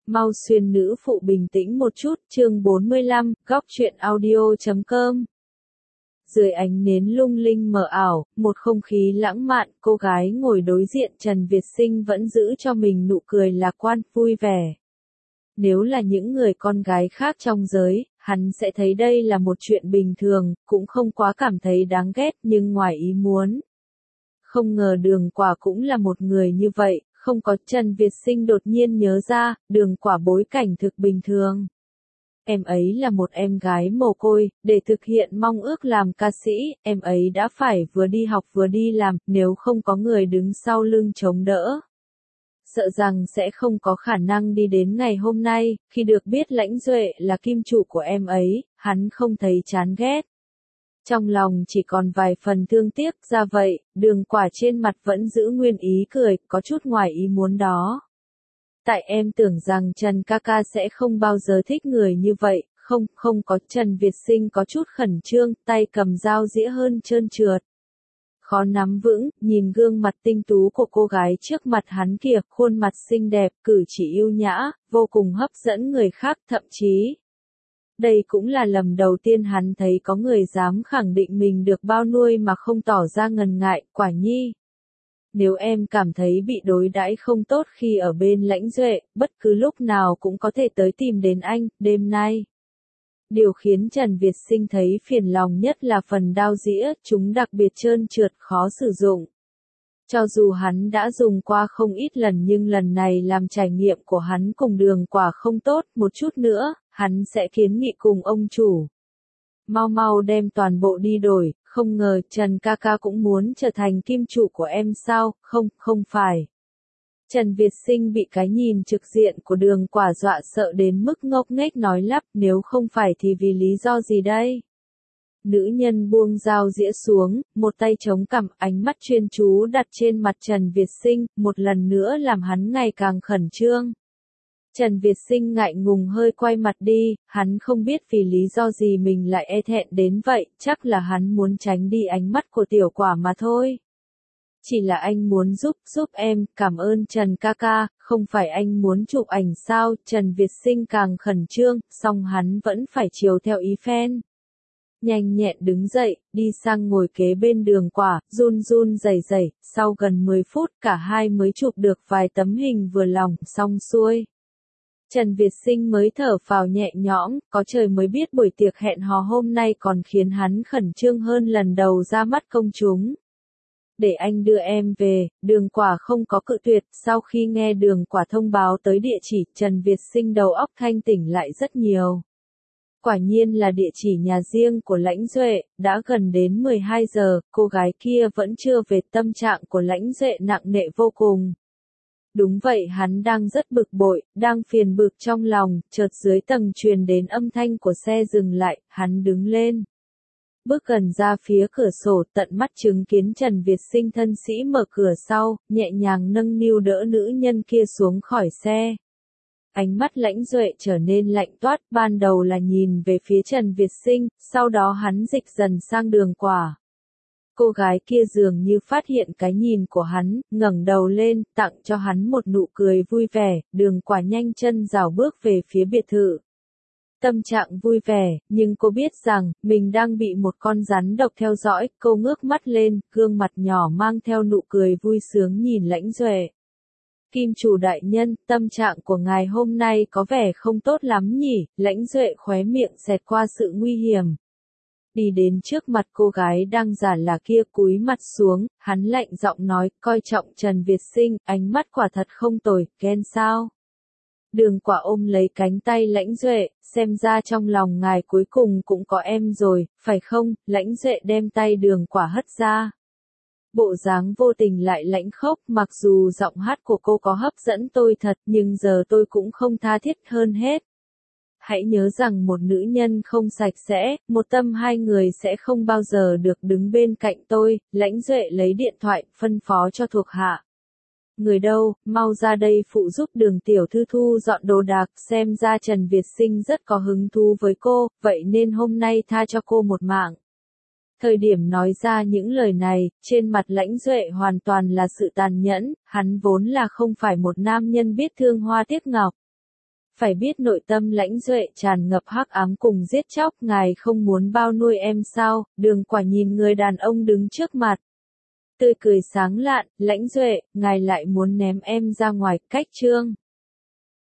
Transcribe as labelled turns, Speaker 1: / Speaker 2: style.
Speaker 1: Mau xuyên nữ phụ bình tĩnh một chút, chương 45, góc truyện audio.com. Dưới ánh nến lung linh mờ ảo, một không khí lãng mạn, cô gái ngồi đối diện Trần Việt Sinh vẫn giữ cho mình nụ cười lạc quan, vui vẻ. Nếu là những người con gái khác trong giới, hắn sẽ thấy đây là một chuyện bình thường, cũng không quá cảm thấy đáng ghét, nhưng ngoài ý muốn. Không ngờ Đường Quả cũng là một người như vậy, không có. Trần Việt Sinh đột nhiên nhớ ra, Đường Quả bối cảnh thực bình thường. Em ấy là một em gái mồ côi, để thực hiện mong ước làm ca sĩ, em ấy đã phải vừa đi học vừa đi làm, nếu không có người đứng sau lưng chống đỡ. Sợ rằng sẽ không có khả năng đi đến ngày hôm nay. Khi được biết Lãnh Duệ là kim chủ của em ấy, hắn không thấy chán ghét. Trong lòng chỉ còn vài phần thương tiếc. Ra vậy, Đường Quả trên mặt vẫn giữ nguyên ý cười, có chút ngoài ý muốn đó. Tại em tưởng rằng Trần ca ca sẽ không bao giờ thích người như vậy, không có. Trần Việt Sinh có chút khẩn trương, tay cầm dao dĩa hơn trơn trượt. Khó nắm vững, nhìn gương mặt tinh tú của cô gái trước mặt hắn kìa, khuôn mặt xinh đẹp, cử chỉ yêu nhã, vô cùng hấp dẫn người khác, thậm chí. Đây cũng là lần đầu tiên hắn thấy có người dám khẳng định mình được bao nuôi mà không tỏ ra ngần ngại. Quả nhi. Nếu em cảm thấy bị đối đãi không tốt khi ở bên Lãnh Duệ, bất cứ lúc nào cũng có thể tới tìm đến anh, đêm nay. Điều khiến Trần Việt Sinh thấy phiền lòng nhất là phần dao dĩa, chúng đặc biệt trơn trượt, khó sử dụng. Cho dù hắn đã dùng qua không ít lần nhưng lần này làm trải nghiệm của hắn cùng Đường Quả không tốt. Một chút nữa, hắn sẽ kiến nghị cùng ông chủ. Mau đem toàn bộ đi đổi. Không ngờ Trần ca ca cũng muốn trở thành kim chủ của em sao? Không phải. Trần Việt Sinh bị cái nhìn trực diện của Đường Quả dọa sợ đến mức ngốc nghếch nói lắp, nếu không phải thì vì lý do gì đây? Nữ nhân buông dao dĩa xuống, một tay chống cằm, ánh mắt chuyên chú đặt trên mặt Trần Việt Sinh, một lần nữa làm hắn ngày càng khẩn trương. Trần Việt Sinh ngại ngùng hơi quay mặt đi, hắn không biết vì lý do gì mình lại e thẹn đến vậy, chắc là hắn muốn tránh đi ánh mắt của Tiểu Quả mà thôi. Chỉ là anh muốn giúp em, cảm ơn Trần ca ca, không phải anh muốn chụp ảnh sao? Trần Việt Sinh càng khẩn trương, song hắn vẫn phải chiều theo ý phen. Nhanh nhẹn đứng dậy, đi sang ngồi kế bên Đường Quả, run rẩy, sau gần 10 phút cả hai mới chụp được vài tấm hình vừa lòng, xong xuôi. Trần Việt Sinh mới thở phào nhẹ nhõm, có trời mới biết buổi tiệc hẹn hò hôm nay còn khiến hắn khẩn trương hơn lần đầu ra mắt công chúng. Để anh đưa em về. Đường Quả không có cự tuyệt. Sau khi nghe Đường Quả thông báo tới địa chỉ, Trần Việt Sinh đầu óc thanh tỉnh lại rất nhiều. Quả nhiên là địa chỉ nhà riêng của Lãnh Duệ. Đã gần đến 12 giờ, cô gái kia vẫn chưa về. Tâm trạng của Lãnh Duệ nặng nề vô cùng. Đúng vậy, hắn đang rất bực bội, đang phiền bực trong lòng. Chợt dưới tầng truyền đến âm thanh của xe dừng lại, hắn đứng lên. Bước gần ra phía cửa sổ, tận mắt chứng kiến Trần Việt Sinh thân sĩ mở cửa sau, nhẹ nhàng nâng niu đỡ nữ nhân kia xuống khỏi xe. Ánh mắt Lãnh Duệ trở nên lạnh toát, ban đầu là nhìn về phía Trần Việt Sinh, sau đó hắn dịch dần sang Đường Quả. Cô gái kia dường như phát hiện cái nhìn của hắn, ngẩng đầu lên, tặng cho hắn một nụ cười vui vẻ. Đường Quả nhanh chân rảo bước về phía biệt thự. Tâm trạng vui vẻ, nhưng cô biết rằng, mình đang bị một con rắn độc theo dõi. Cô ngước mắt lên, gương mặt nhỏ mang theo nụ cười vui sướng nhìn Lãnh Duệ. Kim chủ đại nhân, tâm trạng của ngài hôm nay có vẻ không tốt lắm nhỉ? Lãnh Duệ khóe miệng xẹt qua sự nguy hiểm. Đi đến trước mặt cô gái đang giả là kia, cúi mặt xuống, hắn lạnh giọng nói, coi trọng Trần Việt Sinh, ánh mắt quả thật không tồi, ghen sao? Đường Quả ôm lấy cánh tay Lãnh Duệ, xem ra trong lòng ngài cuối cùng cũng có em rồi, phải không? Lãnh Duệ đem tay Đường Quả hất ra. Bộ dáng vô tình lại lãnh khốc, mặc dù giọng hát của cô có hấp dẫn tôi thật, nhưng giờ tôi cũng không tha thiết hơn hết. Hãy nhớ rằng một nữ nhân không sạch sẽ, một tâm hai người sẽ không bao giờ được đứng bên cạnh tôi. Lãnh Duệ lấy điện thoại, phân phó cho thuộc hạ. Người đâu, mau ra đây phụ giúp Đường tiểu thư thu dọn đồ đạc. Xem ra Trần Việt Sinh rất có hứng thú với cô, vậy nên hôm nay tha cho cô một mạng. Thời điểm nói ra những lời này, trên mặt Lãnh Duệ hoàn toàn là sự tàn nhẫn, hắn vốn là không phải một nam nhân biết thương hoa tiếc ngọc. phải biết nội tâm Lãnh Duệ tràn ngập hắc ám cùng giết chóc, ngài không muốn bao nuôi em sao? Đường Quả nhìn người đàn ông đứng trước mặt. Tươi cười sáng lạn, Lãnh Duệ, ngài lại muốn ném em ra ngoài, cách chương.